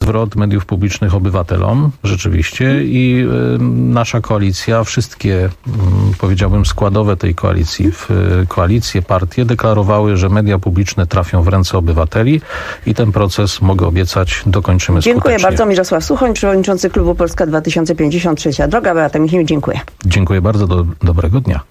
zwrot mediów publicznych obywatelom, rzeczywiście, i nasza koalicja, wszystkie, powiedziałbym, składowe tej koalicji, koalicje, partie deklarowały, że media publiczne trafią w ręce obywateli i ten proces, mogę obiecać, dokończymy skutecznie. Dziękuję bardzo. Mirosław Suchoń, przewodniczący Klubu Polska 2050, Trzecia Droga. Beata Michnik, dziękuję. Dziękuję bardzo, dobrego dnia.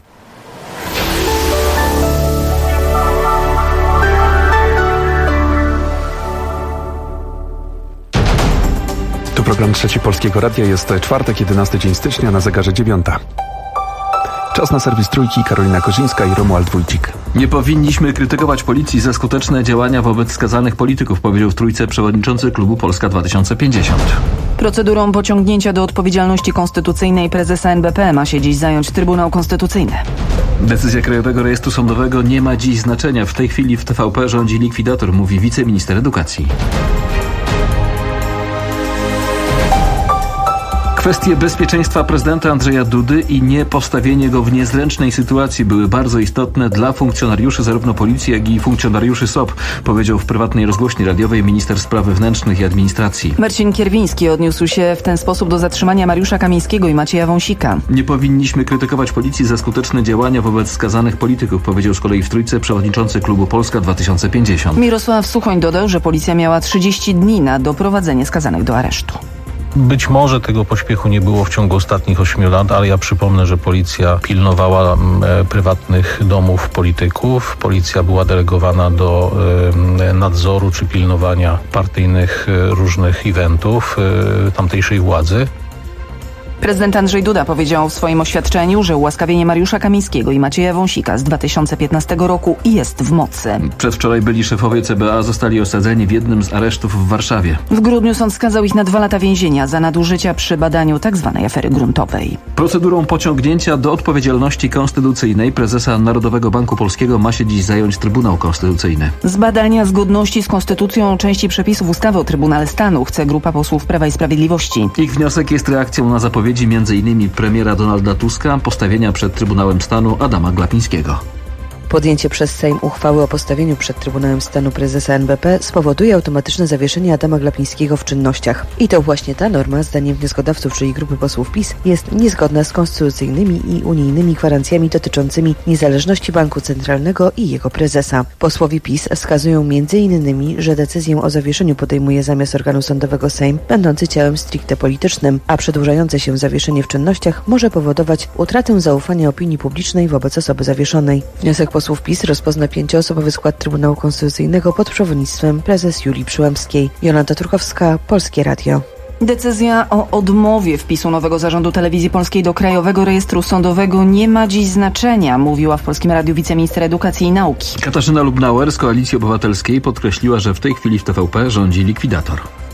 Tu program Trzeci Polskiego Radia. Jest czwartek, 11 dzień stycznia, na zegarze 9. Czas na serwis Trójki. Karolina Kozińska i Romuald Wójcik. Nie powinniśmy krytykować policji za skuteczne działania wobec skazanych polityków, powiedział w Trójce przewodniczący Klubu Polska 2050. Procedurą pociągnięcia do odpowiedzialności konstytucyjnej prezesa NBP ma się dziś zająć Trybunał Konstytucyjny. Decyzja Krajowego Rejestru Sądowego nie ma dziś znaczenia. W tej chwili w TVP rządzi likwidator, mówi wiceminister edukacji. Kwestie bezpieczeństwa prezydenta Andrzeja Dudy i nie postawienie go w niezręcznej sytuacji były bardzo istotne dla funkcjonariuszy zarówno policji, jak i funkcjonariuszy SOP, powiedział w prywatnej rozgłośni radiowej minister spraw wewnętrznych i administracji. Marcin Kierwiński odniósł się w ten sposób do zatrzymania Mariusza Kamińskiego i Macieja Wąsika. Nie powinniśmy krytykować policji za skuteczne działania wobec skazanych polityków, powiedział z kolei w Trójce przewodniczący Klubu Polska 2050. Mirosław Suchoń dodał, że policja miała 30 dni na doprowadzenie skazanych do aresztu. Być może tego pośpiechu nie było w ciągu ostatnich 8 lat, ale ja przypomnę, że policja pilnowała prywatnych domów polityków. Policja była delegowana do nadzoru czy pilnowania partyjnych różnych eventów tamtejszej władzy. Prezydent Andrzej Duda powiedział w swoim oświadczeniu, że ułaskawienie Mariusza Kamińskiego i Macieja Wąsika z 2015 roku jest w mocy. Przedwczoraj byli szefowie CBA zostali osadzeni w jednym z aresztów w Warszawie. W grudniu sąd skazał ich na 2 lata więzienia za nadużycia przy badaniu tzw. afery gruntowej. Procedurą pociągnięcia do odpowiedzialności konstytucyjnej prezesa Narodowego Banku Polskiego ma się dziś zająć Trybunał Konstytucyjny. Z badania zgodności z konstytucją części przepisów ustawy o Trybunale Stanu chce grupa posłów Prawa i Sprawiedliwości. Ich wniosek jest reakcją na zapowiedzi m.in. premiera Donalda Tuska postawienia przed Trybunałem Stanu Adama Glapińskiego. Podjęcie przez Sejm uchwały o postawieniu przed Trybunałem Stanu prezesa NBP spowoduje automatyczne zawieszenie Adama Glapińskiego w czynnościach. I to właśnie ta norma, zdaniem wnioskodawców, czyli grupy posłów PiS, jest niezgodna z konstytucyjnymi i unijnymi gwarancjami dotyczącymi niezależności Banku Centralnego i jego prezesa. Posłowie PiS wskazują m.in., że decyzję o zawieszeniu podejmuje zamiast organu sądowego Sejm, będący ciałem stricte politycznym, a przedłużające się zawieszenie w czynnościach może powodować utratę zaufania opinii publicznej wobec osoby zawieszonej. Wniosek posłów PiS rozpozna 5-osobowy skład Trybunału Konstytucyjnego pod przewodnictwem prezes Julii Przyłębskiej. Jolanta Turkowska, Polskie Radio. Decyzja o odmowie wpisu nowego zarządu Telewizji Polskiej do Krajowego Rejestru Sądowego nie ma dziś znaczenia, mówiła w Polskim Radiu wiceminister edukacji i nauki. Katarzyna Lubnauer z Koalicji Obywatelskiej podkreśliła, że w tej chwili w TVP rządzi likwidator.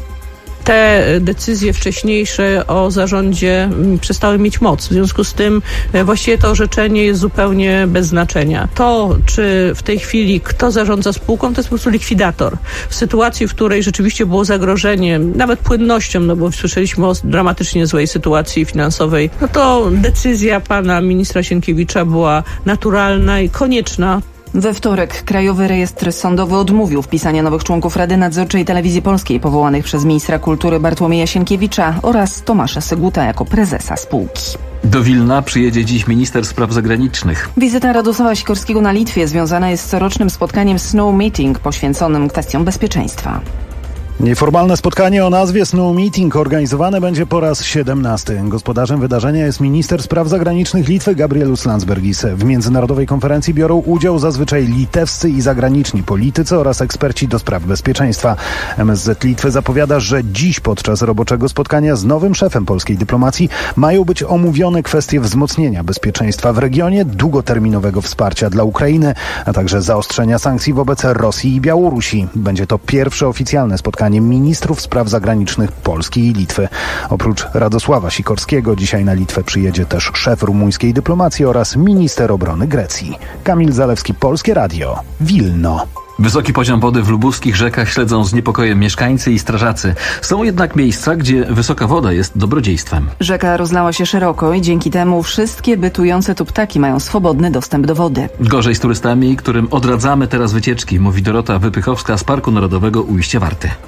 Te decyzje wcześniejsze o zarządzie przestały mieć moc. W związku z tym właściwie to orzeczenie jest zupełnie bez znaczenia. To, czy w tej chwili kto zarządza spółką, to jest po prostu likwidator. W sytuacji, w której rzeczywiście było zagrożenie, nawet płynnością, no bo słyszeliśmy o dramatycznie złej sytuacji finansowej, no to decyzja pana ministra Sienkiewicza była naturalna i konieczna. We wtorek Krajowy Rejestr Sądowy odmówił wpisania nowych członków Rady Nadzorczej Telewizji Polskiej powołanych przez ministra kultury Bartłomieja Sienkiewicza oraz Tomasza Syguta jako prezesa spółki. Do Wilna przyjedzie dziś minister spraw zagranicznych. Wizyta Radosława Sikorskiego na Litwie związana jest z corocznym spotkaniem Snow Meeting poświęconym kwestiom bezpieczeństwa. Nieformalne spotkanie o nazwie Snow Meeting organizowane będzie po raz 17. Gospodarzem wydarzenia jest minister spraw zagranicznych Litwy Gabrielus Landsbergis. W międzynarodowej konferencji biorą udział zazwyczaj litewscy i zagraniczni politycy oraz eksperci do spraw bezpieczeństwa. MSZ Litwy zapowiada, że dziś podczas roboczego spotkania z nowym szefem polskiej dyplomacji mają być omówione kwestie wzmocnienia bezpieczeństwa w regionie, długoterminowego wsparcia dla Ukrainy, a także zaostrzenia sankcji wobec Rosji i Białorusi. Będzie to pierwsze oficjalne spotkanie ministrów spraw zagranicznych Polski i Litwy. Oprócz Radosława Sikorskiego dzisiaj na Litwę przyjedzie też szef rumuńskiej dyplomacji oraz minister obrony Grecji. Kamil Zalewski, Polskie Radio, Wilno. Wysoki poziom wody w lubuskich rzekach śledzą z niepokojem mieszkańcy i strażacy. Są jednak miejsca, gdzie wysoka woda jest dobrodziejstwem. Rzeka rozlała się szeroko i dzięki temu wszystkie bytujące tu ptaki mają swobodny dostęp do wody. Gorzej z turystami, którym odradzamy teraz wycieczki, mówi Dorota Wypychowska z Parku Narodowego Ujście Warty.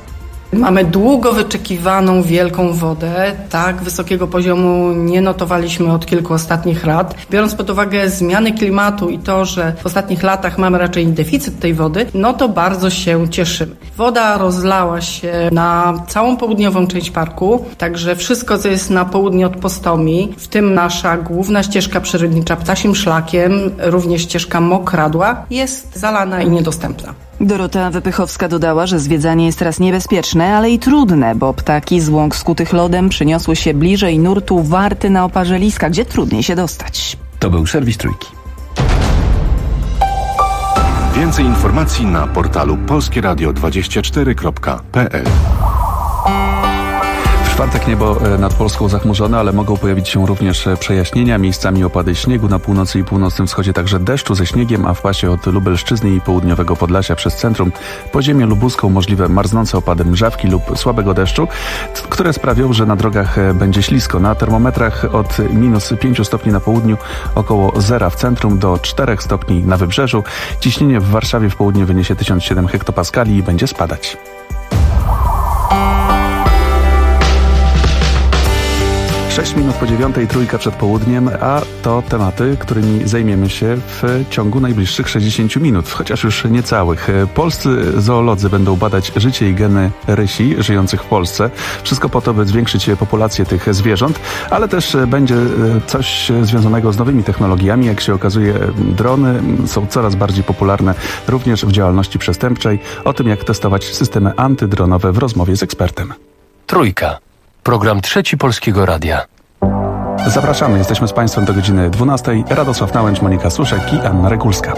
Mamy długo wyczekiwaną wielką wodę. Tak wysokiego poziomu nie notowaliśmy od kilku ostatnich lat. Biorąc pod uwagę zmiany klimatu i to, że w ostatnich latach mamy raczej deficyt tej wody, no to bardzo się cieszymy. Woda rozlała się na całą południową część parku, także wszystko, co jest na południe od Postomii, w tym nasza główna ścieżka przyrodnicza Ptasim Szlakiem, również ścieżka Mokradła, jest zalana i niedostępna. Dorota Wypychowska dodała, że zwiedzanie jest teraz niebezpieczne, ale i trudne, bo ptaki z łąk skutych lodem przyniosły się bliżej nurtu Warty na Oparzeliska, gdzie trudniej się dostać. To był serwis Trójki. Więcej informacji na portalu polskieradio24.pl. W czwartek niebo nad Polską zachmurzone, ale mogą pojawić się również przejaśnienia, miejscami opady śniegu, na północy i północnym wschodzie także deszczu ze śniegiem, a w pasie od Lubelszczyzny i południowego Podlasia przez centrum po ziemię lubuską możliwe marznące opady mrzawki lub słabego deszczu, które sprawią, że na drogach będzie ślisko. Na termometrach od -5 stopni na południu, około 0 w centrum do 4 stopni na wybrzeżu. Ciśnienie w Warszawie w południe wyniesie 1007 hektopaskali i będzie spadać. 6 minut po 9:00, Trójka przed południem, a to tematy, którymi zajmiemy się w ciągu najbliższych 60 minut, chociaż już niecałych. Polscy zoolodzy będą badać życie i geny rysi żyjących w Polsce. Wszystko po to, by zwiększyć populację tych zwierząt, ale też będzie coś związanego z nowymi technologiami. Jak się okazuje, drony są coraz bardziej popularne również w działalności przestępczej. O tym, jak testować systemy antydronowe w rozmowie z ekspertem. Trójka. Program Trzeci Polskiego Radia. Zapraszamy, jesteśmy z Państwem do godziny 12:00. Radosław Nałęcz, Monika Suszek i Anna Regulska.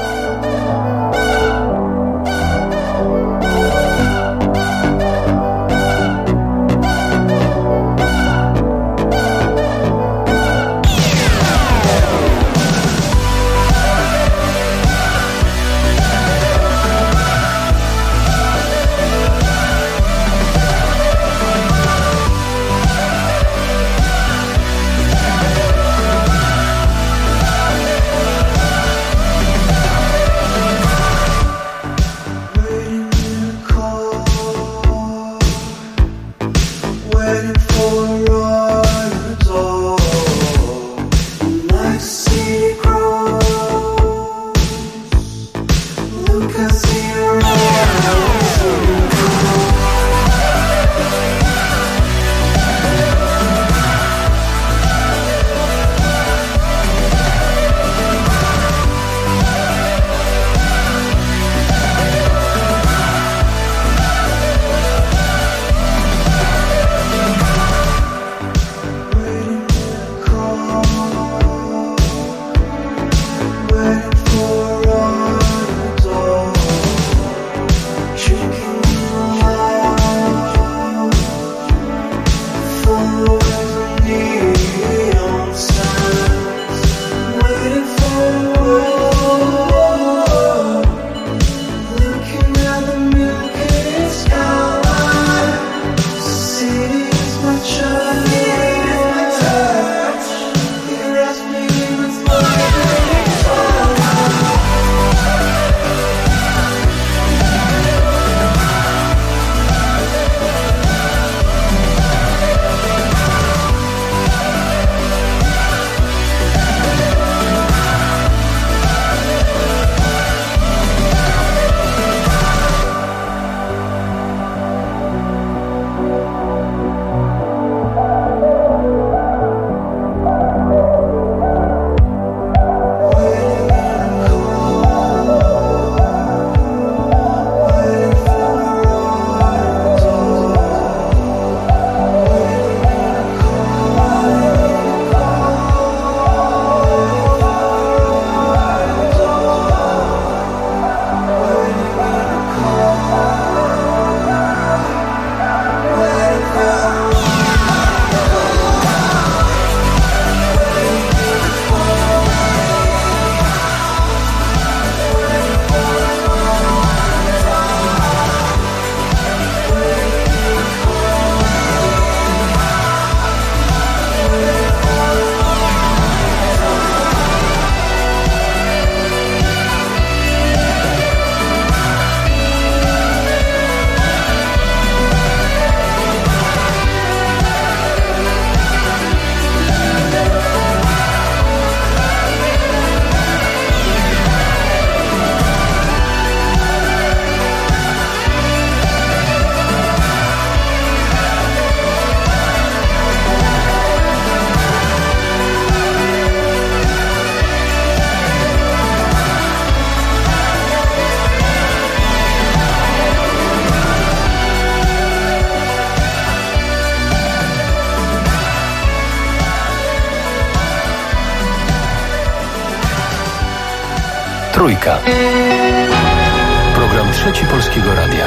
Trójka. Program Trzeci Polskiego Radia.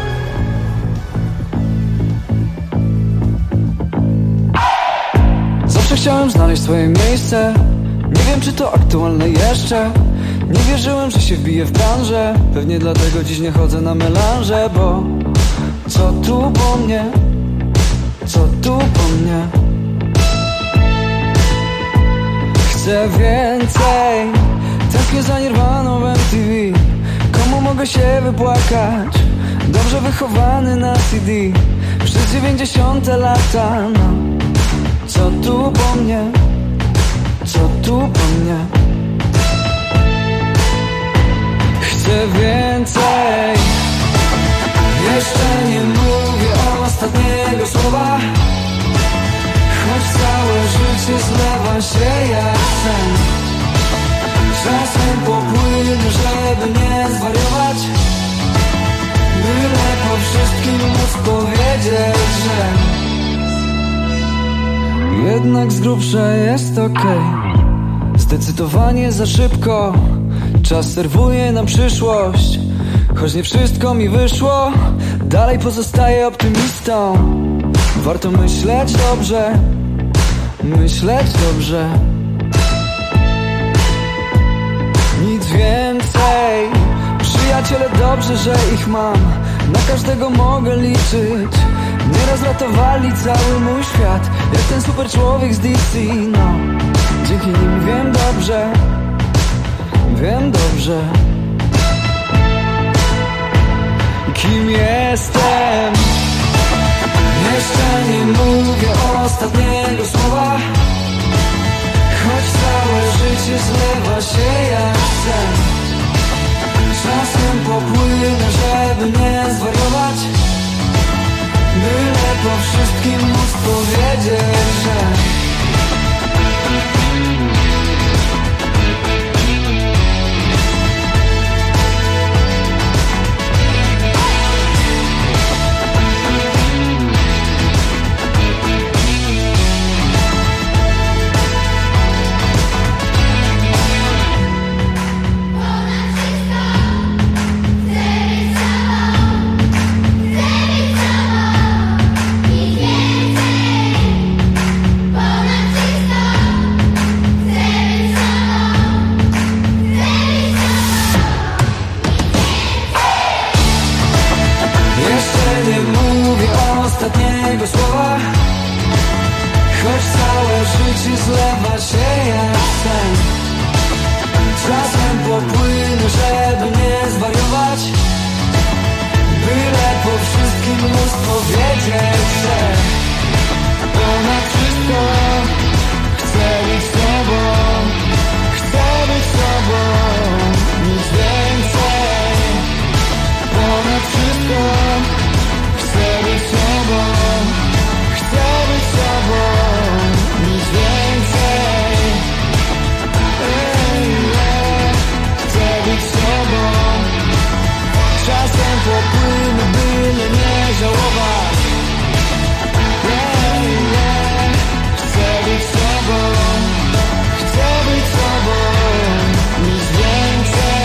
Zawsze chciałem znaleźć swoje miejsce. Nie wiem, czy to aktualne jeszcze. Nie wierzyłem, że się wbiję w branżę. Pewnie dlatego dziś nie chodzę na melanże. Bo co tu po mnie? Co tu po mnie? Chcę więcej. Tęsknię za Nirwaną w MTV. Komu mogę się wypłakać? Dobrze wychowany na CD. Przez 90 lata, no. Co tu po mnie? Co tu po mnie? Chcę więcej. Jeszcze nie mówię ostatniego słowa. Choć całe życie zlewa się jak sen. Czasem popłynę, żeby nie zwariować. Byle po wszystkim móc powiedzieć, że jednak z grubsza jest okej. Zdecydowanie za szybko. Czas serwuje na przyszłość. Choć nie wszystko mi wyszło, dalej pozostaję optymistą. Warto myśleć dobrze. Myśleć dobrze. Nic więcej. Przyjaciele, dobrze, że ich mam. Na każdego mogę liczyć. Nieraz ratowali cały mój świat. Jak ten super człowiek z DC, no. Dzięki nim wiem dobrze. Wiem dobrze kim jestem. Jeszcze nie mówię ostatniego słowa. Choć całe życie zlewa się jak sen. Czasem popłynę, żeby nie zwariować. Byle po wszystkim móc powiedzieć, że ostatniego słowa. Choć całe życie zlewa się jak sen. Czasem popłynę, żeby nie zwariować. Byle po wszystkim móc powiedzieć, że ponad wszystko chcę być z tobą. Chcę być z tobą. Nic więcej. Ponad wszystko chcę być z tobą. Chcę być z tobą. Nic więcej. Chcę być z tobą. Czasem popłynę, byle nie żałować. Chcę być z tobą. Chcę być z tobą. Nic więcej.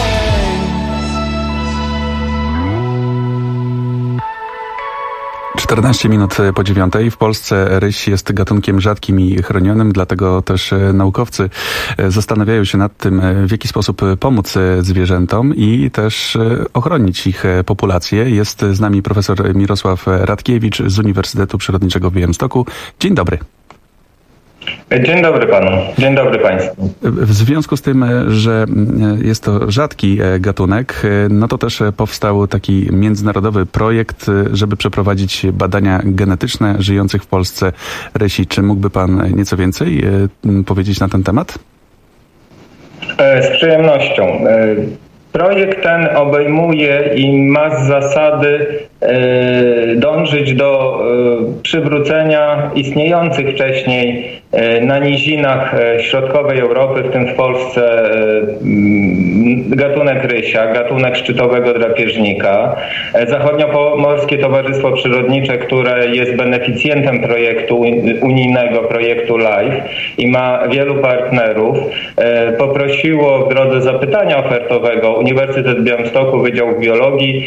14 minut po 9:00. W Polsce ryś jest gatunkiem rzadkim i chronionym, dlatego też naukowcy zastanawiają się nad tym, w jaki sposób pomóc zwierzętom i też ochronić ich populację. Jest z nami profesor Mirosław Radkiewicz z Uniwersytetu Przyrodniczego w Białymstoku. Dzień dobry. Dzień dobry panu, dzień dobry państwu. W związku z tym, że jest to rzadki gatunek, no to też powstał taki międzynarodowy projekt, żeby przeprowadzić badania genetyczne żyjących w Polsce rysi. Czy mógłby pan nieco więcej powiedzieć na ten temat? Z przyjemnością. Projekt ten obejmuje i ma z zasady dążyć do przywrócenia istniejących wcześniej na nizinach środkowej Europy, w tym w Polsce, gatunek rysia, gatunek szczytowego drapieżnika. Zachodniopomorskie Towarzystwo Przyrodnicze, które jest beneficjentem projektu unijnego, projektu LIFE i ma wielu partnerów, poprosiło w drodze zapytania ofertowego Uniwersytet w Białymstoku, Wydział Biologii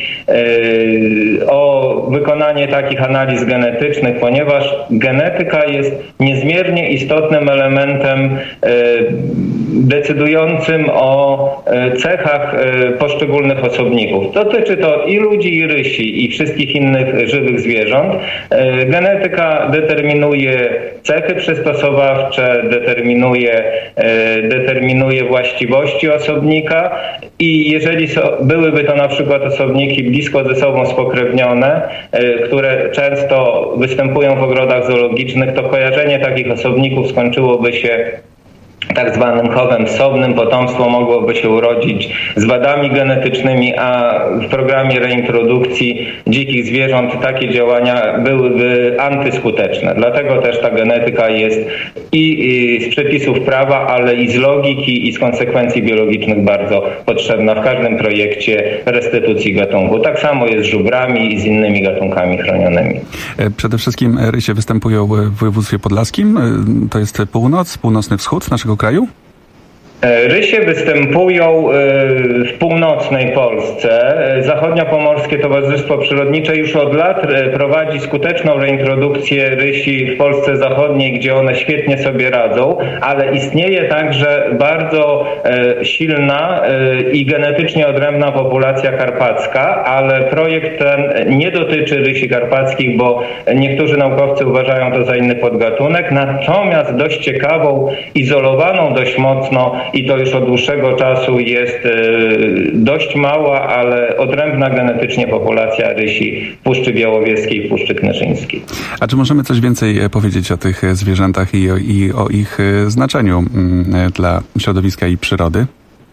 o wykonanie takich analiz genetycznych, ponieważ genetyka jest niezmiernie istotnym elementem decydującym o cechach poszczególnych osobników. Dotyczy to i ludzi, i rysi, i wszystkich innych żywych zwierząt. Genetyka determinuje cechy przystosowawcze, determinuje właściwości osobnika i jeżeli byłyby to na przykład osobniki blisko ze sobą spokrewnione, które często występują w ogrodach zoologicznych, to kojarzenie takich osobników skończyłoby się tak zwanym chowem wsobnym, potomstwo mogłoby się urodzić z wadami genetycznymi, a w programie reintrodukcji dzikich zwierząt takie działania byłyby antyskuteczne. Dlatego też ta genetyka jest i z przepisów prawa, ale i z logiki i z konsekwencji biologicznych bardzo potrzebna w każdym projekcie restytucji gatunku. Tak samo jest z żubrami i z innymi gatunkami chronionymi. Przede wszystkim rysie występują w województwie podlaskim. To jest północny wschód naszego kraju? Rysie występują w północnej Polsce. Zachodniopomorskie Towarzystwo Przyrodnicze już od lat prowadzi skuteczną reintrodukcję rysi w Polsce Zachodniej, gdzie one świetnie sobie radzą, ale istnieje także bardzo silna i genetycznie odrębna populacja karpacka, ale projekt ten nie dotyczy rysi karpackich, bo niektórzy naukowcy uważają to za inny podgatunek, natomiast dość ciekawą, izolowaną dość mocno i to już od dłuższego czasu jest dość mała, ale odrębna genetycznie populacja rysi w Puszczy Białowieskiej i Puszczy Knyszyńskiej. A czy możemy coś więcej powiedzieć o tych zwierzętach i o ich znaczeniu dla środowiska i przyrody?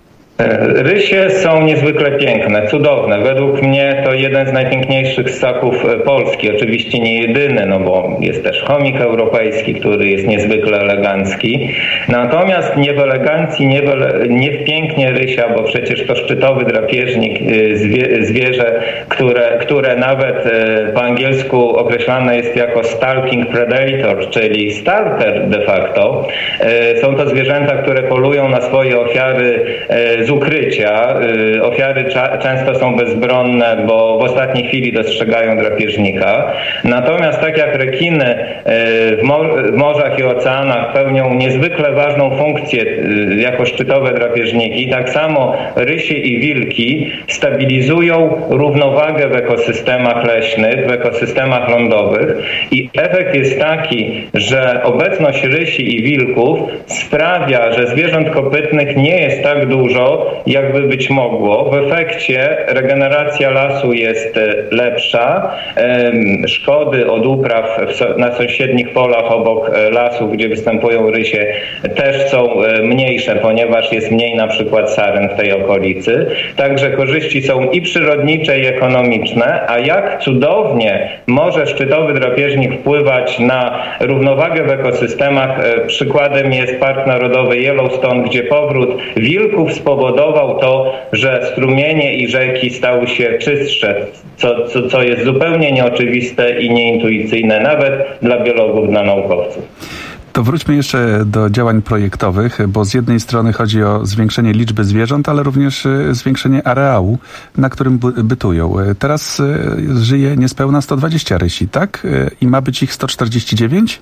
Rysie są niezwykle piękne, cudowne. Według mnie to jeden z najpiękniejszych ssaków Polski. Oczywiście nie jedyny, no bo jest też chomik europejski, który jest niezwykle elegancki. Natomiast nie w elegancji, nie w pięknie rysia, bo przecież to szczytowy drapieżnik, zwierzę, które nawet po angielsku określane jest jako stalking predator, czyli stalker de facto. Są to zwierzęta, które polują na swoje ofiary z ukrycia. Ofiary często są bezbronne, bo w ostatniej chwili dostrzegają drapieżnika. Natomiast tak jak rekiny w morzach i oceanach pełnią niezwykle ważną funkcję jako szczytowe drapieżniki, tak samo rysie i wilki stabilizują równowagę w ekosystemach leśnych, w ekosystemach lądowych i efekt jest taki, że obecność rysi i wilków sprawia, że zwierząt kopytnych nie jest tak dużo, jakby być mogło. W efekcie regeneracja lasu jest lepsza. Szkody od upraw na sąsiednich polach obok lasów, gdzie występują rysie, też są mniejsze, ponieważ jest mniej na przykład saren w tej okolicy. Także korzyści są i przyrodnicze, i ekonomiczne, a jak cudownie może szczytowy drapieżnik wpływać na równowagę w ekosystemach. Przykładem jest Park Narodowy Yellowstone, gdzie powrót wilków spowodował to, że strumienie i rzeki stały się czystsze, co jest zupełnie nieoczywiste i nieintuicyjne nawet dla biologów, dla naukowców. To wróćmy jeszcze do działań projektowych, bo z jednej strony chodzi o zwiększenie liczby zwierząt, ale również zwiększenie areału, na którym bytują. Teraz żyje niespełna 120 rysi, tak? I ma być ich 149?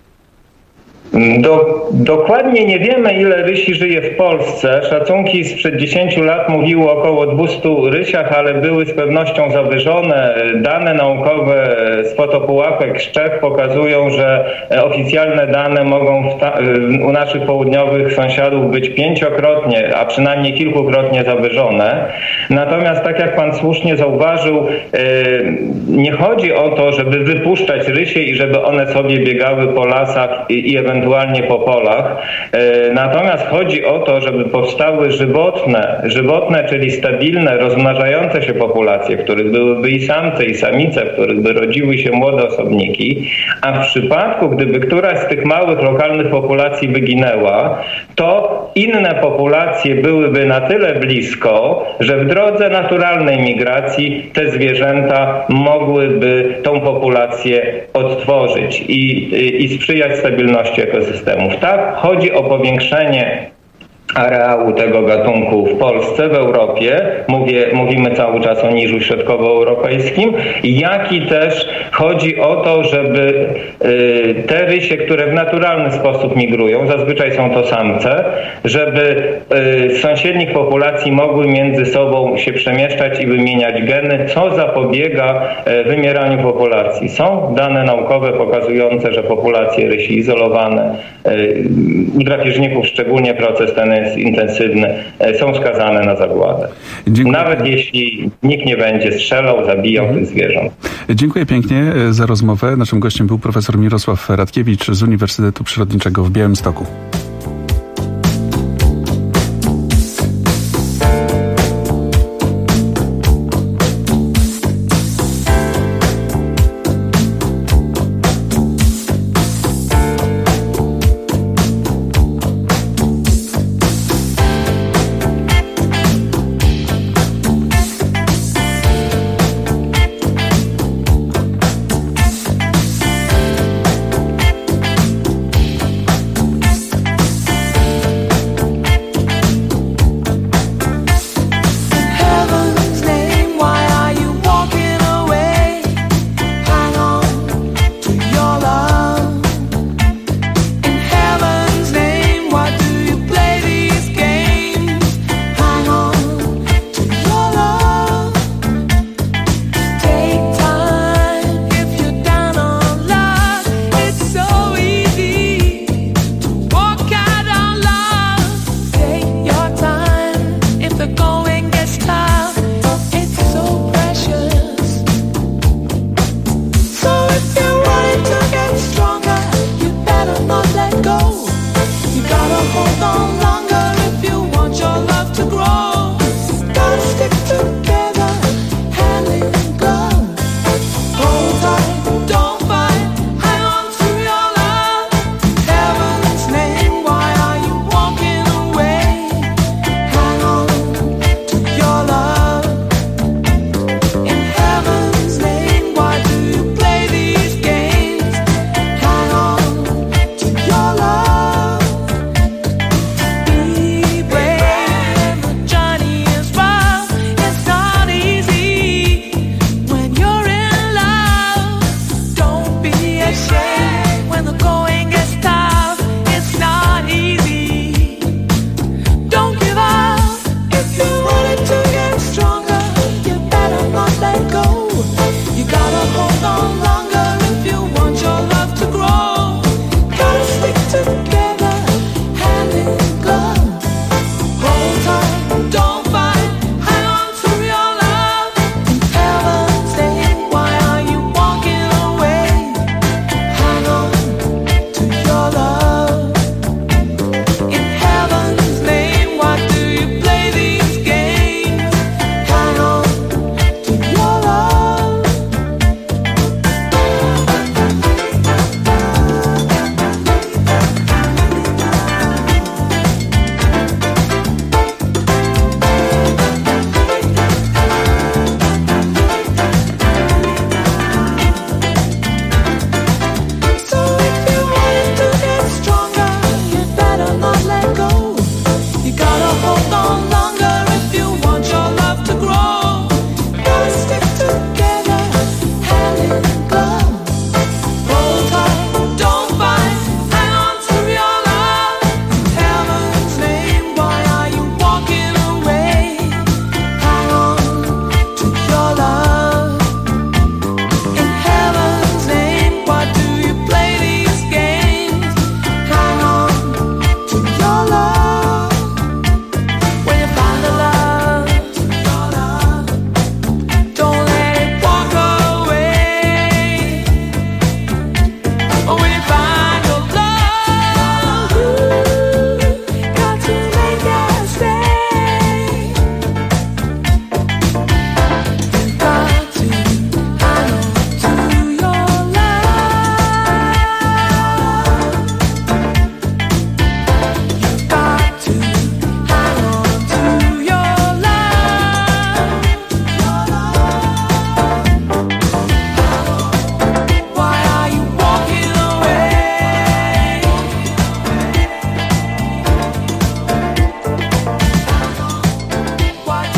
Dokładnie nie wiemy, ile rysi żyje w Polsce. Szacunki sprzed 10 lat mówiły około 200 rysiach, ale były z pewnością zawyżone. Dane naukowe z fotopułapek z Czech pokazują, że oficjalne dane mogą u naszych południowych sąsiadów być 5-krotnie, a przynajmniej kilkukrotnie zawyżone. Natomiast tak jak pan słusznie zauważył, nie chodzi o to, żeby wypuszczać rysie i żeby one sobie biegały po lasach i ewentualnie ewentualnie po polach. Natomiast chodzi o to, żeby powstały żywotne, czyli stabilne, rozmnażające się populacje, w których byłyby i samce, i samice, w których by rodziły się młode osobniki, a w przypadku, gdyby któraś z tych małych, lokalnych populacji wyginęła, to inne populacje byłyby na tyle blisko, że w drodze naturalnej migracji te zwierzęta mogłyby tą populację odtworzyć i sprzyjać stabilności ekosystemów. Tak, chodzi o powiększenie areału tego gatunku w Polsce, w Europie, mówimy cały czas o niżu środkowoeuropejskim, jak i też chodzi o to, żeby te rysie, które w naturalny sposób migrują, zazwyczaj są to samce, żeby z sąsiednich populacji mogły między sobą się przemieszczać i wymieniać geny, co zapobiega wymieraniu populacji. Są dane naukowe pokazujące, że populacje rysi izolowane, u drapieżników szczególnie proces ten jest intensywny, są skazane na zagładę. Dziękuję. Nawet jeśli nikt nie będzie strzelał, zabijał tych zwierząt. Dziękuję pięknie za rozmowę. Naszym gościem był profesor Mirosław Radkiewicz z Uniwersytetu Przyrodniczego w Białymstoku.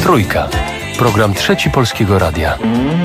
Trójka. Program Trzeci Polskiego Radia.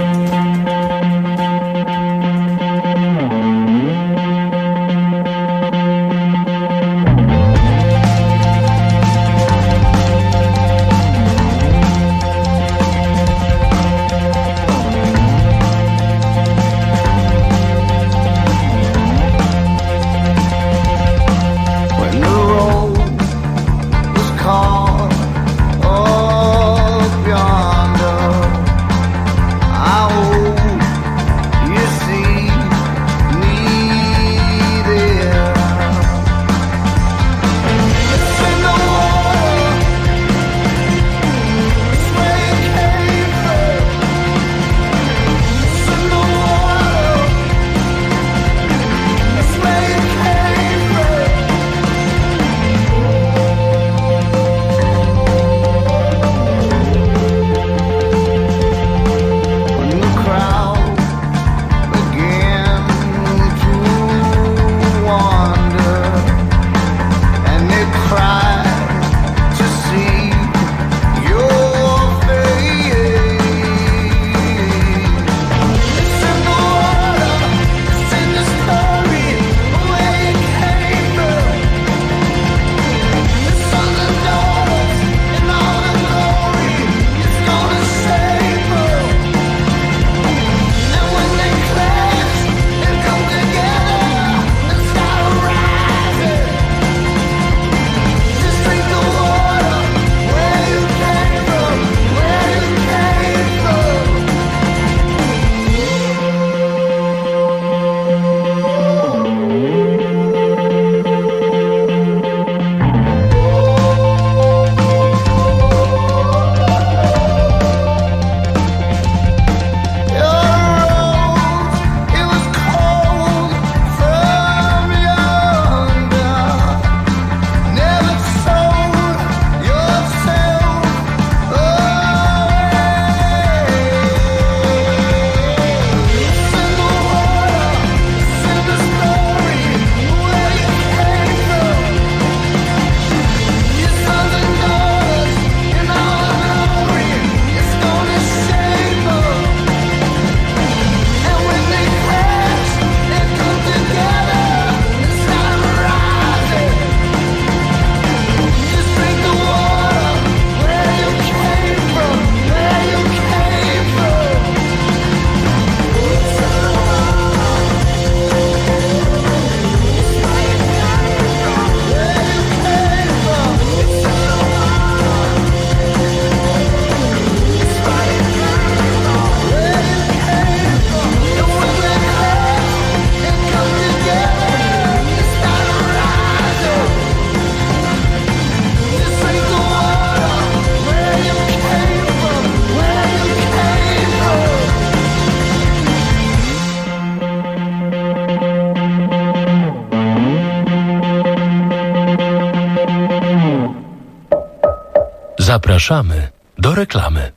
Zapraszamy do reklamy.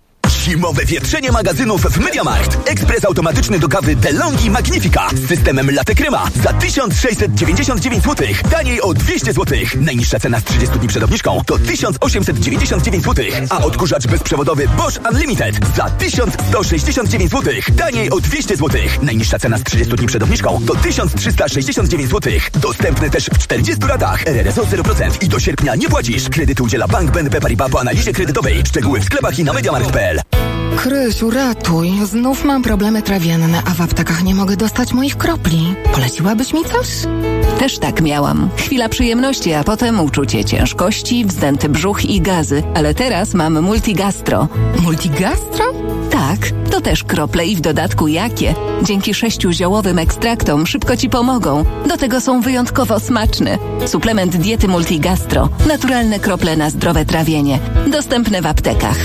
Zimowe wietrzenie magazynów w MediaMarkt. Ekspres automatyczny do kawy DeLonghi Magnifica z systemem Latte Crema za 1699 zł. Taniej o 200 zł. Najniższa cena z 30 dni przed obniżką to 1899 zł. A odkurzacz bezprzewodowy Bosch Unlimited za 1169 zł. Taniej o 200 zł. Najniższa cena z 30 dni przed obniżką to 1369 zł. Dostępny też w 40 ratach. RRSO 0% i do sierpnia nie płacisz. Kredytu udziela Bank BNP Paribas po analizie kredytowej. Szczegóły w sklepach i na MediaMarkt.pl. Krysiu, ratuj. Znów mam problemy trawienne, a w aptekach nie mogę dostać moich kropli. Poleciłabyś mi coś? Też tak miałam. Chwila przyjemności, a potem uczucie ciężkości, wzdęty brzuch i gazy. Ale teraz mam Multigastro. Multigastro? Tak, to też krople i w dodatku jakie. Dzięki 6 ziołowym ekstraktom szybko Ci pomogą. Do tego są wyjątkowo smaczne. Suplement diety Multigastro. Naturalne krople na zdrowe trawienie. Dostępne w aptekach.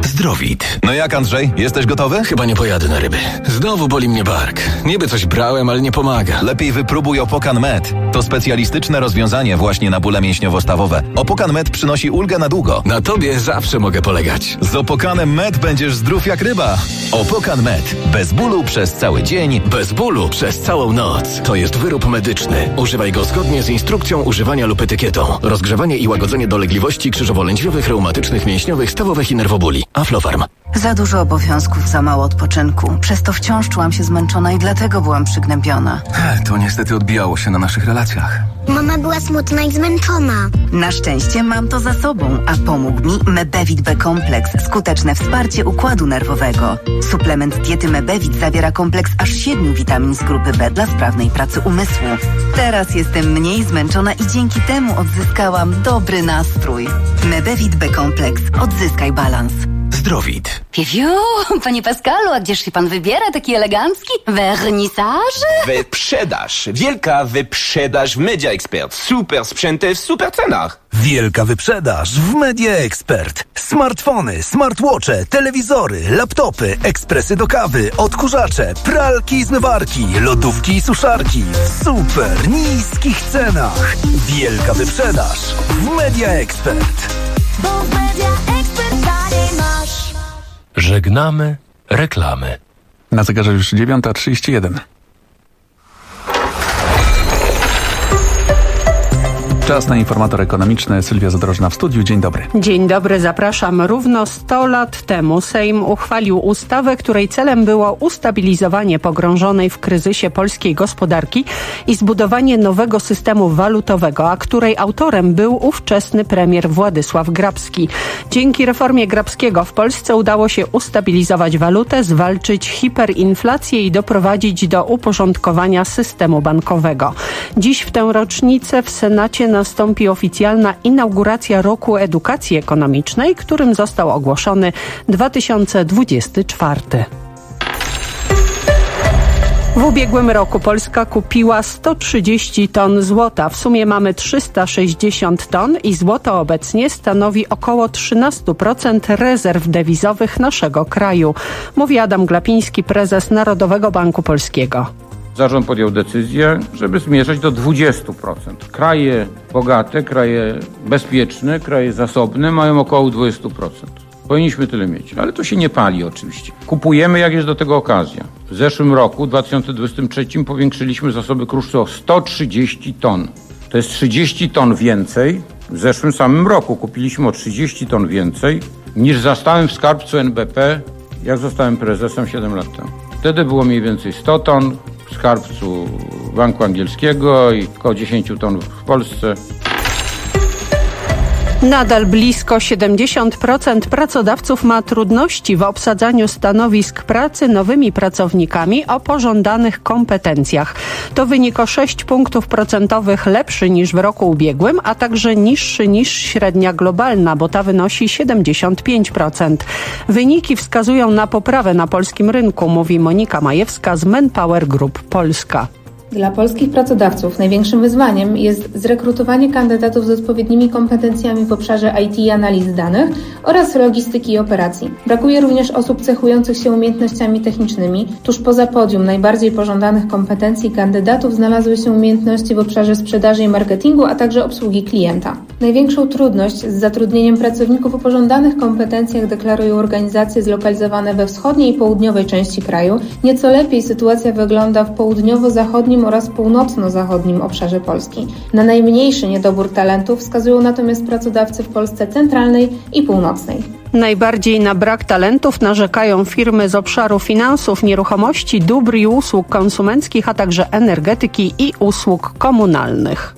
Zdrowit. No jak, Andrzej? Jesteś gotowy? Chyba nie pojadę na ryby. Znowu boli mnie bark. Niby coś brałem, ale nie pomaga. Lepiej wypróbuj Opokan Med. To specjalistyczne rozwiązanie właśnie na bóle mięśniowo-stawowe. Opokan Med przynosi ulgę na długo. Na tobie zawsze mogę polegać. Z Opokanem Med będziesz zdrów jak ryba. Opokan Med. Bez bólu przez cały dzień. Bez bólu przez całą noc. To jest wyrób medyczny. Używaj go zgodnie z instrukcją używania lub etykietą. Rozgrzewanie i łagodzenie dolegliwości krzyżowo-lędźwiowych, reumatycznych, mięśniowych, stawowych i nerwobóli. Aflofarm. Za dużo obowiązków, za mało odpoczynku. Przez to wciąż czułam się zmęczona i dlatego byłam przygnębiona. To niestety odbijało się na naszych relacjach. Mama była smutna i zmęczona. Na szczęście mam to za sobą, a pomógł mi Mebevit B-kompleks, skuteczne wsparcie układu nerwowego. Suplement diety Mebevit zawiera kompleks aż 7 witamin z grupy B dla sprawnej pracy umysłu. Teraz jestem mniej zmęczona i dzięki temu odzyskałam dobry nastrój. Mebevit B-kompleks. Odzyskaj balans. Zdrowit. Piu, panie Pascalu, a gdzież się pan wybiera, taki elegancki? Wernisaż? Wyprzedaż. Wielka wyprzedaż w Media Expert. Super sprzęty w super cenach. Wielka wyprzedaż w Media Expert. Smartfony, smartwatche, telewizory, laptopy, ekspresy do kawy, odkurzacze, pralki i zmywarki, lodówki i suszarki. W super niskich cenach. Wielka wyprzedaż w Media Expert. Bo w Media Expert taniej masz. Żegnamy reklamy. Na zegarze już 9:31. Czas na informator ekonomiczny. Sylwia Zadrożna w studiu. Dzień dobry. Dzień dobry, zapraszam. Równo 100 lat temu Sejm uchwalił ustawę, której celem było ustabilizowanie pogrążonej w kryzysie polskiej gospodarki i zbudowanie nowego systemu walutowego, a której autorem był ówczesny premier Władysław Grabski. Dzięki reformie Grabskiego w Polsce udało się ustabilizować walutę, zwalczyć hiperinflację i doprowadzić do uporządkowania systemu bankowego. Dziś w tę rocznicę w Senacie nastąpi oficjalna inauguracja roku edukacji ekonomicznej, którym został ogłoszony 2024. W ubiegłym roku Polska kupiła 130 ton złota. W sumie mamy 360 ton i złoto obecnie stanowi około 13% rezerw dewizowych naszego kraju, mówi Adam Glapiński, prezes Narodowego Banku Polskiego. Zarząd podjął decyzję, żeby zmierzać do 20%. Kraje bogate, kraje bezpieczne, kraje zasobne mają około 20%. Powinniśmy tyle mieć, ale to się nie pali oczywiście. Kupujemy, jak jest do tego okazja. W zeszłym roku, 2023, powiększyliśmy zasoby kruszcu o 130 ton. To jest 30 ton więcej. W zeszłym samym roku kupiliśmy o 30 ton więcej niż zastałem w skarbcu NBP, jak zostałem prezesem 7 lat temu. Wtedy było mniej więcej 100 ton w skarbcu Banku Angielskiego i około 10 ton w Polsce. Nadal blisko 70% pracodawców ma trudności w obsadzaniu stanowisk pracy nowymi pracownikami o pożądanych kompetencjach. To wynik o 6 punktów procentowych lepszy niż w roku ubiegłym, a także niższy niż średnia globalna, bo ta wynosi 75%. Wyniki wskazują na poprawę na polskim rynku, mówi Monika Majewska z Manpower Group Polska. Dla polskich pracodawców największym wyzwaniem jest zrekrutowanie kandydatów z odpowiednimi kompetencjami w obszarze IT i analizy danych oraz logistyki i operacji. Brakuje również osób cechujących się umiejętnościami technicznymi. Tuż poza podium najbardziej pożądanych kompetencji kandydatów znalazły się umiejętności w obszarze sprzedaży i marketingu, a także obsługi klienta. Największą trudność z zatrudnieniem pracowników o pożądanych kompetencjach deklarują organizacje zlokalizowane we wschodniej i południowej części kraju. Nieco lepiej sytuacja wygląda w południowo-zachodnim oraz północno-zachodnim obszarze Polski. Na najmniejszy niedobór talentów wskazują natomiast pracodawcy w Polsce centralnej i północnej. Najbardziej na brak talentów narzekają firmy z obszaru finansów, nieruchomości, dóbr i usług konsumenckich, a także energetyki i usług komunalnych.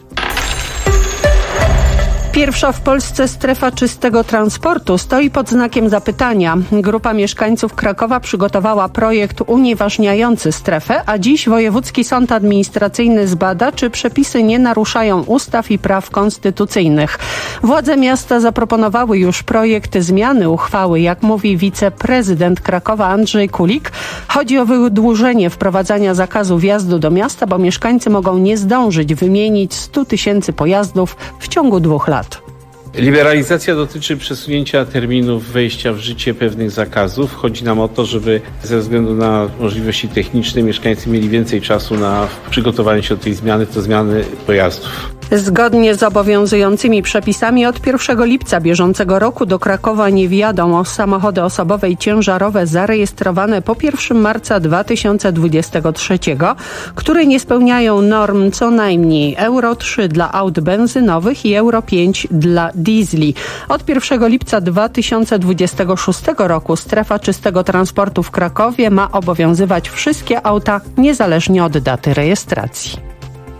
Pierwsza w Polsce strefa czystego transportu stoi pod znakiem zapytania. Grupa mieszkańców Krakowa przygotowała projekt unieważniający strefę, a dziś Wojewódzki Sąd Administracyjny zbada, czy przepisy nie naruszają ustaw i praw konstytucyjnych. Władze miasta zaproponowały już projekt zmiany uchwały, jak mówi wiceprezydent Krakowa Andrzej Kulik. Chodzi o wydłużenie wprowadzania zakazu wjazdu do miasta, bo mieszkańcy mogą nie zdążyć wymienić 100 000 pojazdów w ciągu 2 lat. Liberalizacja dotyczy przesunięcia terminów wejścia w życie pewnych zakazów. Chodzi nam o to, żeby ze względu na możliwości techniczne mieszkańcy mieli więcej czasu na przygotowanie się do tej zmiany, to zmiany pojazdów. Zgodnie z obowiązującymi przepisami od 1 lipca bieżącego roku do Krakowa nie wjadą samochody osobowe i ciężarowe zarejestrowane po 1 marca 2023, które nie spełniają norm co najmniej Euro 3 dla aut benzynowych i Euro 5 dla diesli. Od 1 lipca 2026 roku strefa czystego transportu w Krakowie ma obowiązywać wszystkie auta niezależnie od daty rejestracji.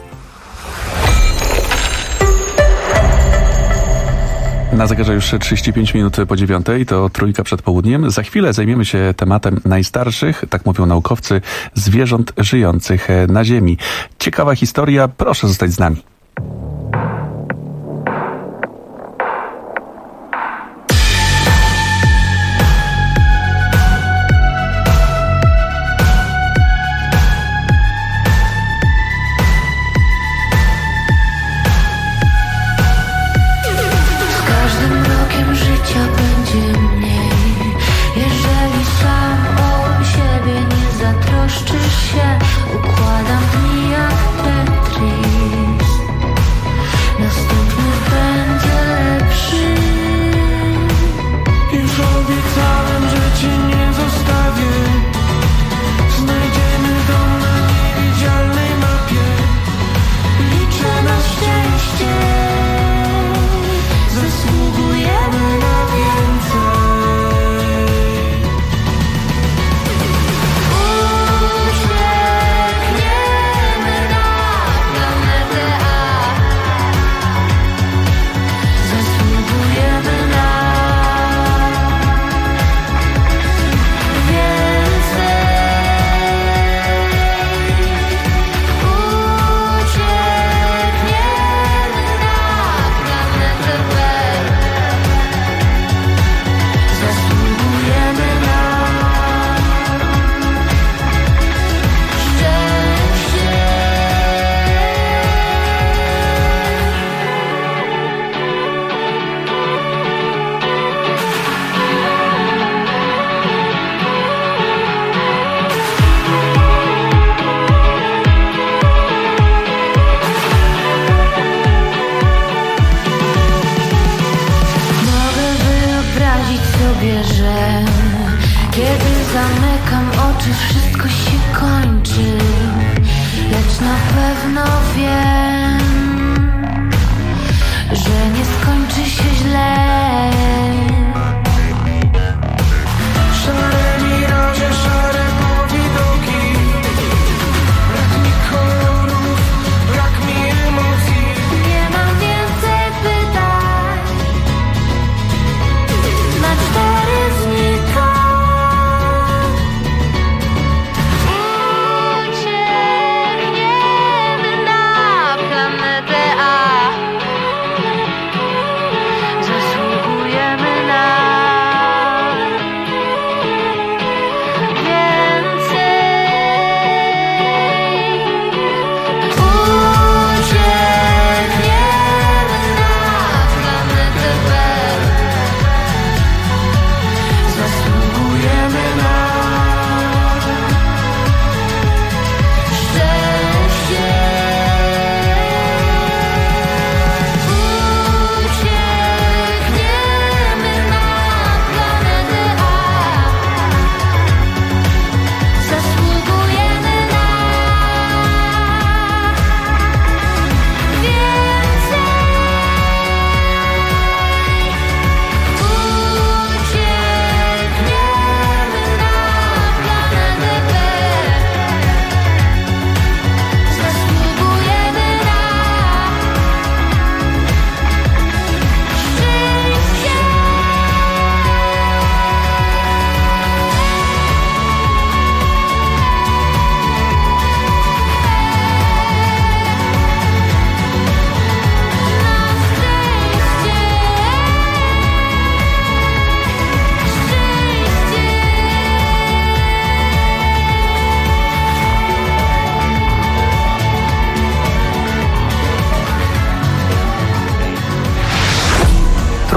Na zegarze już 35 minut po 9:00, to trójka przed południem. Za chwilę zajmiemy się tematem najstarszych, tak mówią naukowcy, zwierząt żyjących na Ziemi. Ciekawa historia, proszę zostać z nami. Układam dni jak Tetris.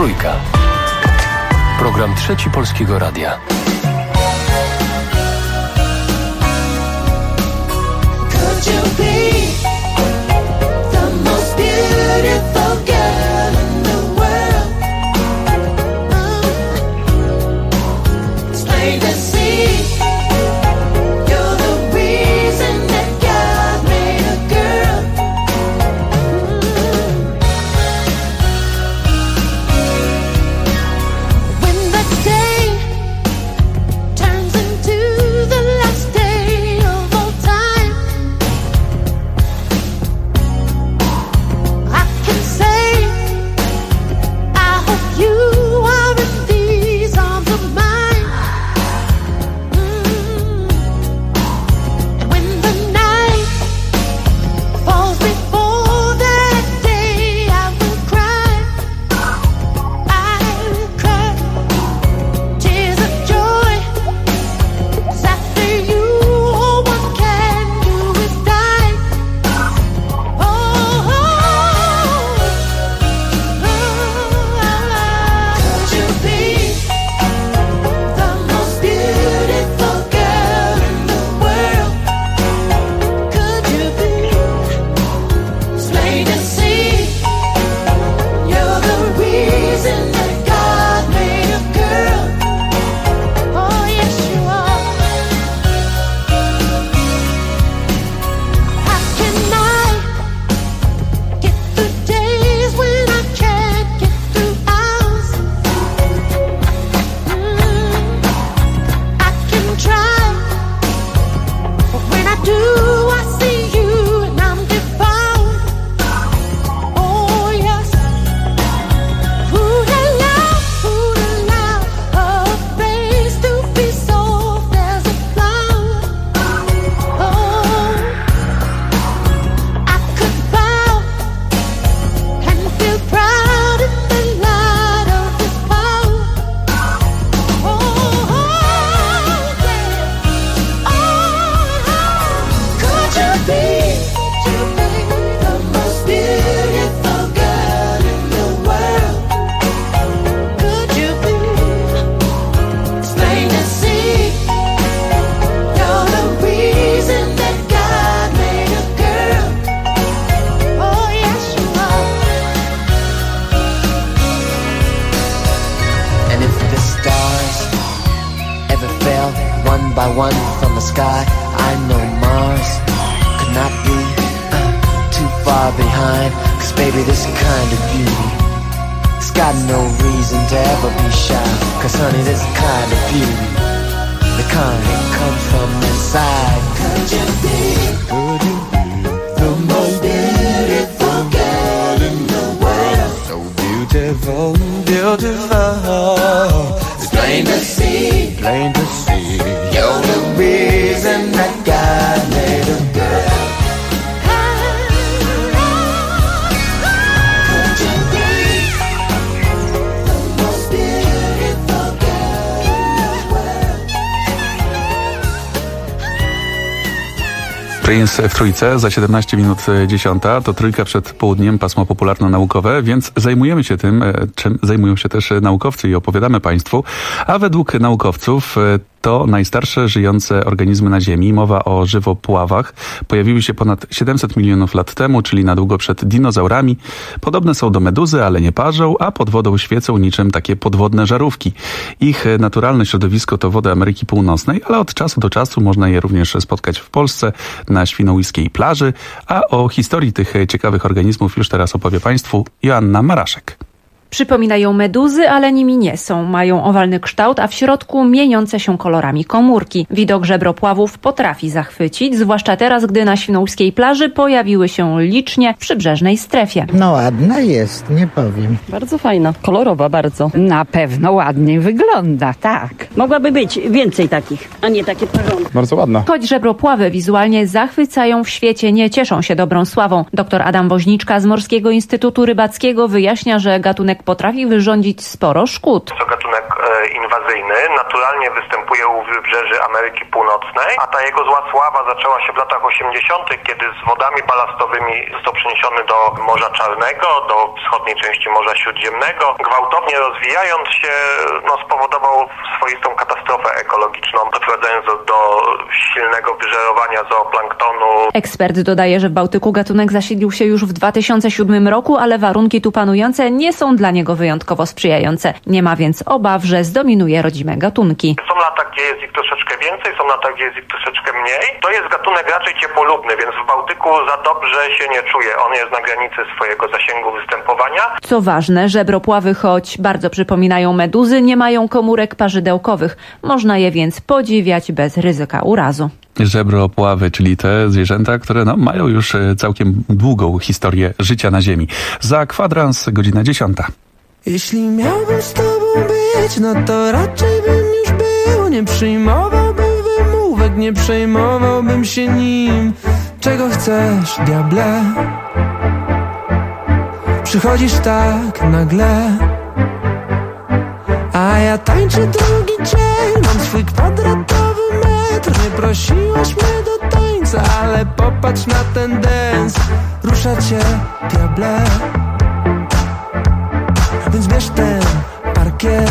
Trójka. Program Trzeci Polskiego Radia. Prince w Trójce, za 17 minut 10. To Trójka przed południem, pasmo popularno-naukowe, więc zajmujemy się tym, czym zajmują się też naukowcy i opowiadamy Państwu. A według naukowców to najstarsze żyjące organizmy na Ziemi. Mowa o żywopławach. Pojawiły się ponad 700 milionów lat temu, czyli na długo przed dinozaurami. Podobne są do meduzy, ale nie parzą, a pod wodą świecą niczym takie podwodne żarówki. Ich naturalne środowisko to wody Ameryki Północnej, ale od czasu do czasu można je również spotkać w Polsce na świnoujskiej plaży. A o historii tych ciekawych organizmów już teraz opowie Państwu Joanna Maraszek. Przypominają meduzy, ale nimi nie są. Mają owalny kształt, a w środku mieniące się kolorami komórki. Widok żebropławów potrafi zachwycić, zwłaszcza teraz, gdy na świnoujskiej plaży pojawiły się licznie w przybrzeżnej strefie. No ładna jest, nie powiem. Bardzo fajna, kolorowa bardzo. Na pewno ładnie wygląda, tak. Mogłaby być więcej takich, a nie takie porządne. Bardzo ładna. Choć żebropławy wizualnie zachwycają, w świecie nie cieszą się dobrą sławą. Dr Adam Woźniczka z Morskiego Instytutu Rybackiego wyjaśnia, że gatunek potrafi wyrządzić sporo szkód. To gatunek inwazyjny. Naturalnie występuje u wybrzeży Ameryki Północnej, a ta jego zła sława zaczęła się w latach 80., kiedy z wodami balastowymi został przeniesiony do Morza Czarnego, do wschodniej części Morza Śródziemnego. Gwałtownie rozwijając się, spowodował swoistą katastrofę ekologiczną, doprowadzając do silnego wyżerowania zooplanktonu. Ekspert dodaje, że w Bałtyku gatunek zasilił się już w 2007 roku, ale warunki tu panujące nie są dla niego wyjątkowo sprzyjające. Nie ma więc obaw, że zdominuje rodzime gatunki. Są lata, gdzie jest ich troszeczkę więcej, są lata, gdzie jest ich troszeczkę mniej. To jest gatunek raczej ciepłolubny, więc w Bałtyku za dobrze się nie czuje. On jest na granicy swojego zasięgu występowania. Co ważne, żebropławy, choć bardzo przypominają meduzy, nie mają komórek parzydełkowych. Można je więc podziwiać bez ryzyka urazu. Żebropławy, czyli te zwierzęta, które mają już całkiem długą historię życia na ziemi. Za kwadrans, godzina 10. Jeśli miałbym z tobą być, no to raczej bym już był. Nie przyjmowałbym wymówek, nie przejmowałbym się nim. Czego chcesz, diable? Przychodzisz tak nagle, a ja tańczę drugi dzień. Mam swój kwadratowy metr. Nie prosiłaś mnie do tańca, ale popatrz na ten dance. Rusza cię, diable, więc bierz ten parkiet.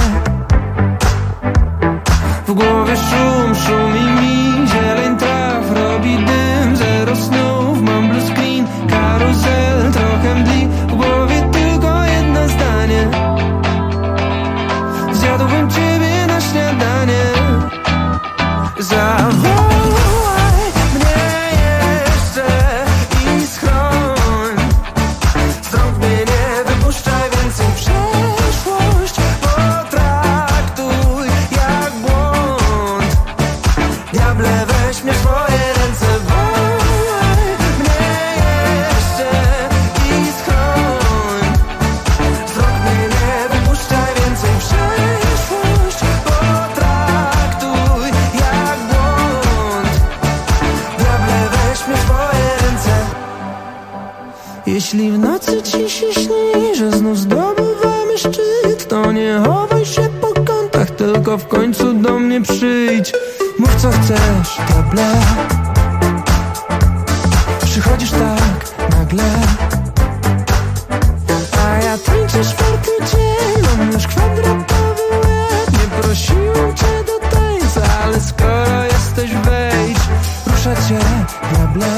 W głowie szumi mi, zieleń traw robi dym. Zero snów, mam blue screen, karuzel, trochę mdli. W głowie tylko jedno zdanie: zjadłbym ciebie na śniadanie. Zawołaj mnie jeszcze i schroń. Z rąk mnie nie wypuszczaj więcej. Przeszłość potraktuj jak błąd. Diable, weź mnie w swoje ręce. Wołaj mnie jeszcze i schroń. Z rąk mnie nie wypuszczaj więcej. Przeszłość potraktuj jak błąd. Diable, weź mnie w swoje ręce. Jeśli w nocy ci się śni, że znów zdobywamy szczyt, to nie chowaj się po kątach, tylko w końcu do mnie przyjdź. Mów co chcesz, diable. Przychodzisz tak nagle, a ja tańczę czwarty dzień. Mam już kwadratowy łeb. Nie prosiłem cię do tańca, ale skoro jesteś, wejdź. Rusza cię, diable,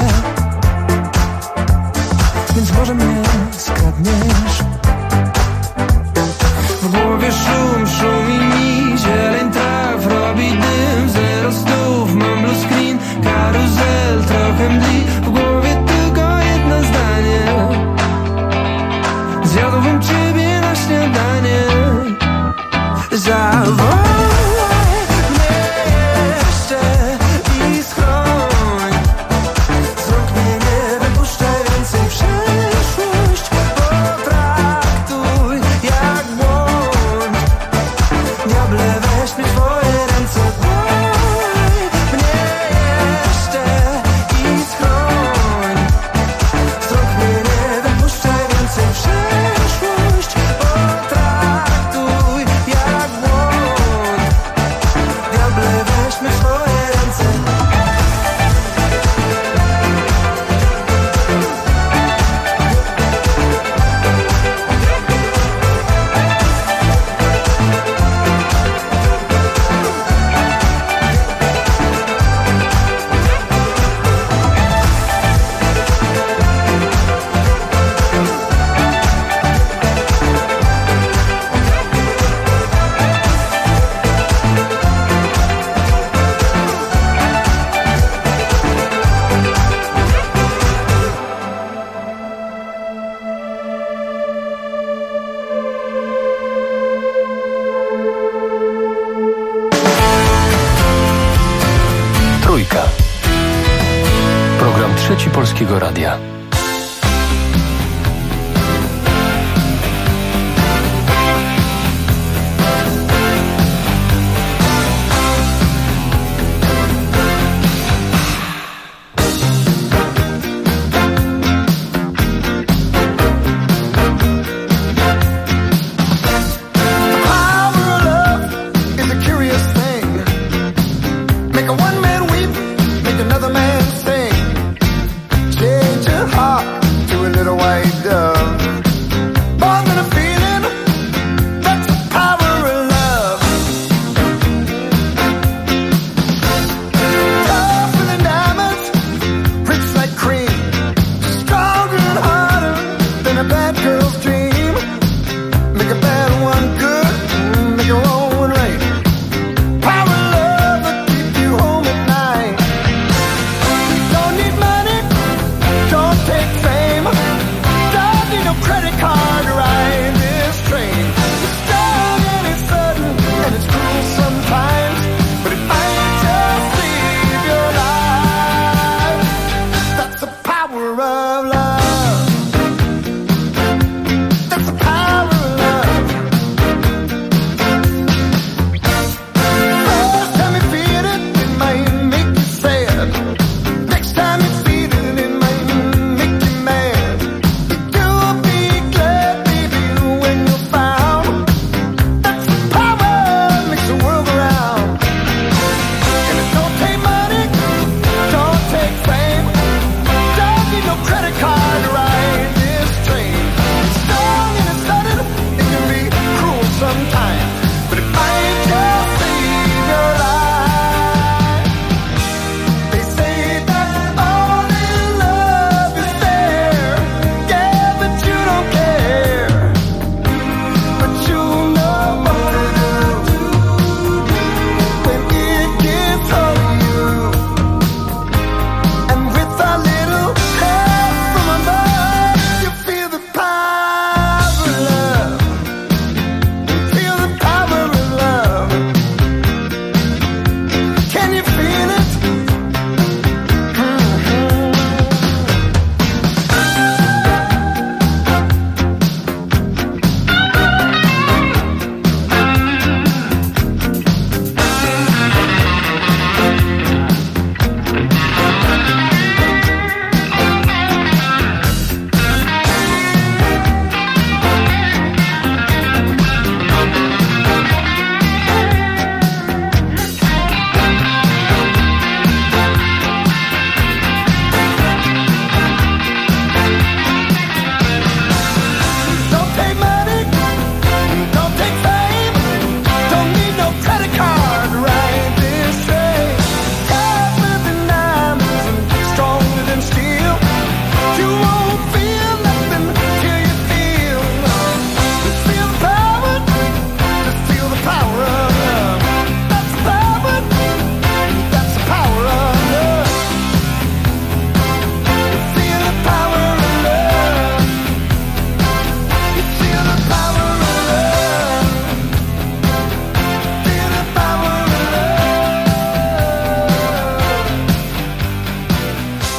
więc może mnie skradniesz. W głowie szumi mi, zieleń traw robi dym. Zero snów, mam blue screen, karuzel, trochę mdli. W głowie tylko jedno zdanie: zjadłbym ciebie na śniadanie. Zawołaj mnie jeszcze i schroń. Z rąk mnie nie wypuszczaj więcej. Przeszłość potraktuj jak błąd. Diable, weź mnie w twoje ręce. Wołaj mnie jeszcze i schroń. Z rąk mnie nie wypuszczaj więcej. Przeszłość potraktuj jak błąd. Diable, weź mnie w twoje ręce. Trójka. Program Trzeci Polskiego Radia.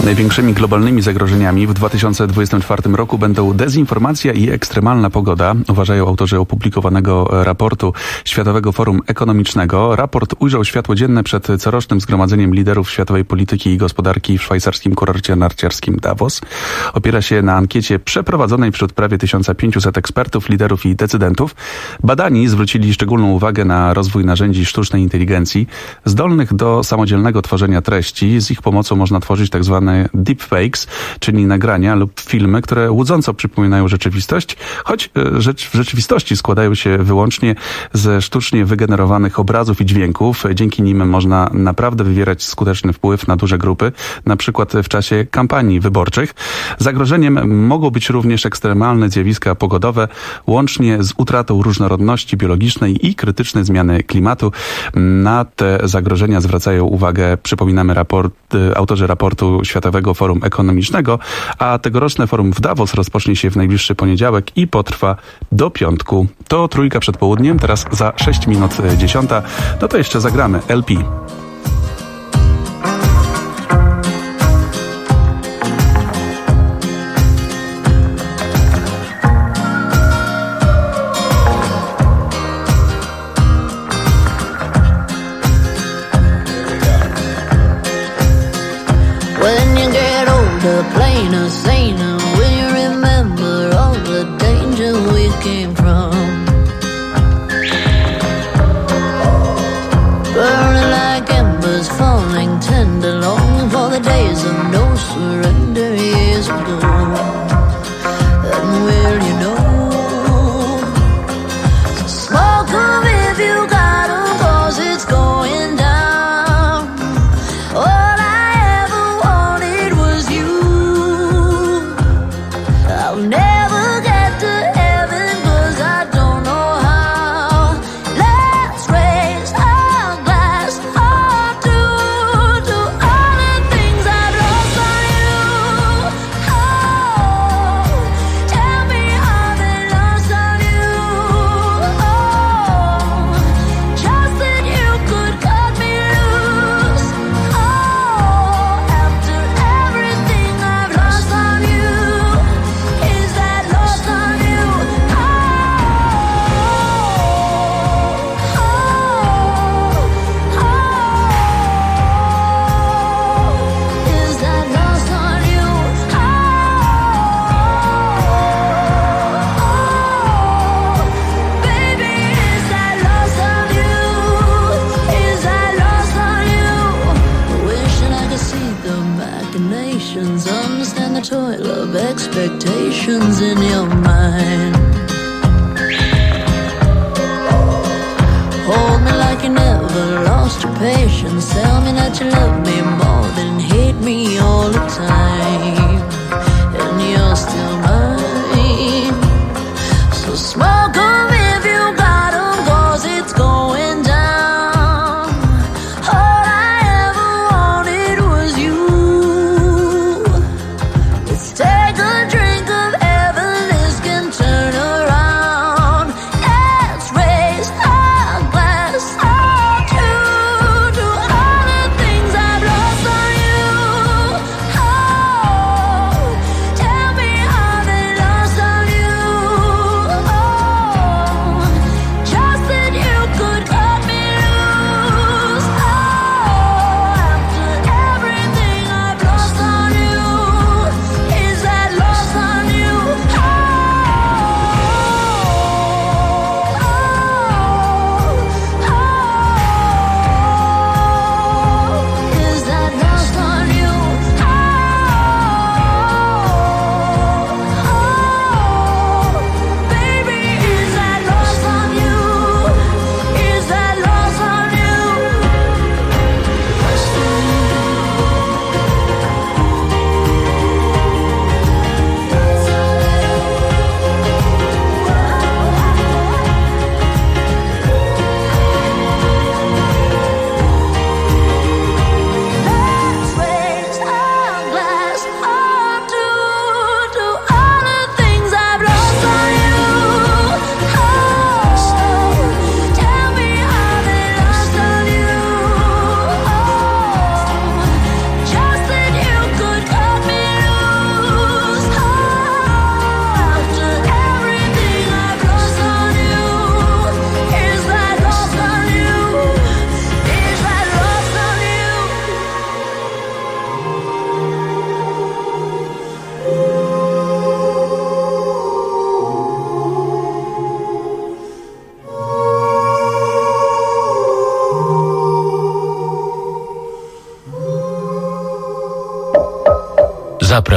Największymi globalnymi zagrożeniami w 2024 roku będą dezinformacja i ekstremalna pogoda, uważają autorzy opublikowanego raportu Światowego Forum Ekonomicznego. Raport ujrzał światło dzienne przed corocznym zgromadzeniem liderów światowej polityki i gospodarki w szwajcarskim kurorcie narciarskim Davos. Opiera się na ankiecie przeprowadzonej wśród prawie 1500 ekspertów, liderów i decydentów. Badani zwrócili szczególną uwagę na rozwój narzędzi sztucznej inteligencji zdolnych do samodzielnego tworzenia treści. Z ich pomocą można tworzyć tak zwane deepfakes, czyli nagrania lub filmy, które łudząco przypominają rzeczywistość, choć w rzeczywistości składają się wyłącznie ze sztucznie wygenerowanych obrazów i dźwięków. Dzięki nim można naprawdę wywierać skuteczny wpływ na duże grupy, na przykład w czasie kampanii wyborczych. Zagrożeniem mogą być również ekstremalne zjawiska pogodowe, łącznie z utratą różnorodności biologicznej i krytyczne zmiany klimatu. Na te zagrożenia zwracają uwagę, przypominamy, autorzy raportu Światowego Forum Ekonomicznego, a tegoroczne forum w Davos rozpocznie się w najbliższy poniedziałek i potrwa do piątku. To Trójka przed południem, teraz za 6 minut 10. No to jeszcze zagramy LP. Plainer, saner, will you remember all the danger we came from? Burning like embers, falling tender, longing for the days of no surrender years ago. And will you know? So smoke 'em if you got 'em, 'cause it's going down. All I ever wanted was you. I'll never get to heaven 'cause I don't know how. Let's raise our glass to all the things I've lost on you. Oh, tell me how they lost on you. Oh, just that you could cut me loose. Oh, after everything I've lost on you. Is that lost on you? Oh, is that lost on you? Baby, is that lost on you? Is that lost on you? Wishing I could see the machinations, understand the toil of expectations in your mind. Hold me like you never lost your patience. Tell me that you love me more than hate me all the time. And you're still mine. So smoke 'em if you got 'em, 'cause it's going down. All I ever wanted was you. Let's take a drink of heaven, this can turn around. Let's raise our glass to all the things I've lost on you. Oh, tell me how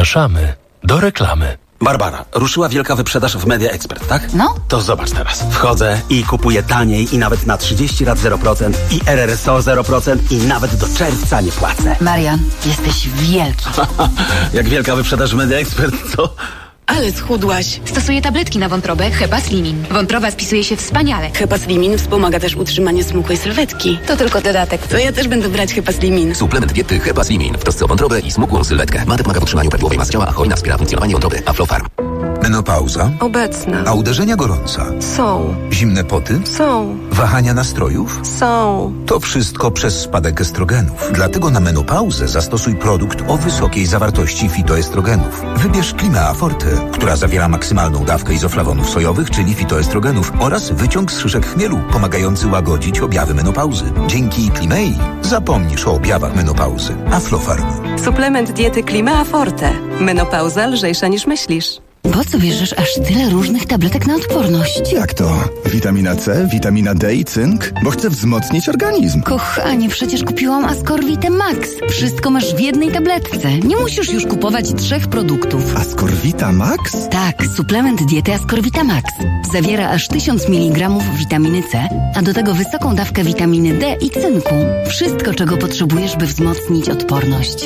Zapraszamy do reklamy. Barbara, ruszyła wielka wyprzedaż w Media Expert, tak? No. To zobacz teraz. Wchodzę i kupuję taniej i nawet na 30 lat 0% i RRSO 0% i nawet do czerwca nie płacę. Marian, jesteś wielki. Jak wielka wyprzedaż w Media Expert, to... Ale schudłaś. Stosuję tabletki na wątrobę Hepaslimin. Wątroba spisuje się wspaniale. Hepaslimin wspomaga też utrzymanie smukłej sylwetki. To tylko dodatek. To ja też będę brać Hepaslimin. Suplement diety Hepaslimin w trosce o wątrobę i smukłą sylwetkę. Ma pomaga w utrzymaniu prawidłowej masy ciała, a hojna wspiera funkcjonowanie wątroby. Aflofarm. Menopauza? Obecna. A uderzenia gorąca? Są. Zimne poty? Są. Wahania nastrojów? Są. To wszystko przez spadek estrogenów. Dlatego na menopauzę zastosuj produkt o wysokiej zawartości fitoestrogenów. Wybierz Climea Forte, która zawiera maksymalną dawkę izoflawonów sojowych, czyli fitoestrogenów oraz wyciąg z szyszek chmielu, pomagający łagodzić objawy menopauzy. Dzięki Climei zapomnisz o objawach menopauzy. Aflofarm. Suplement diety Climea Forte. Menopauza lżejsza niż myślisz. Po co bierzesz aż tyle różnych tabletek na odporność? Jak to? Witamina C, witamina D i cynk? Bo chcę wzmocnić organizm. Kochanie, przecież kupiłam Ascorvite Max. Wszystko masz w jednej tabletce. Nie musisz już kupować 3 produktów. Ascorvita Max? Tak, suplement diety Ascorvita Max. Zawiera aż 1000 mg witaminy C, a do tego wysoką dawkę witaminy D i cynku. Wszystko, czego potrzebujesz, by wzmocnić odporność.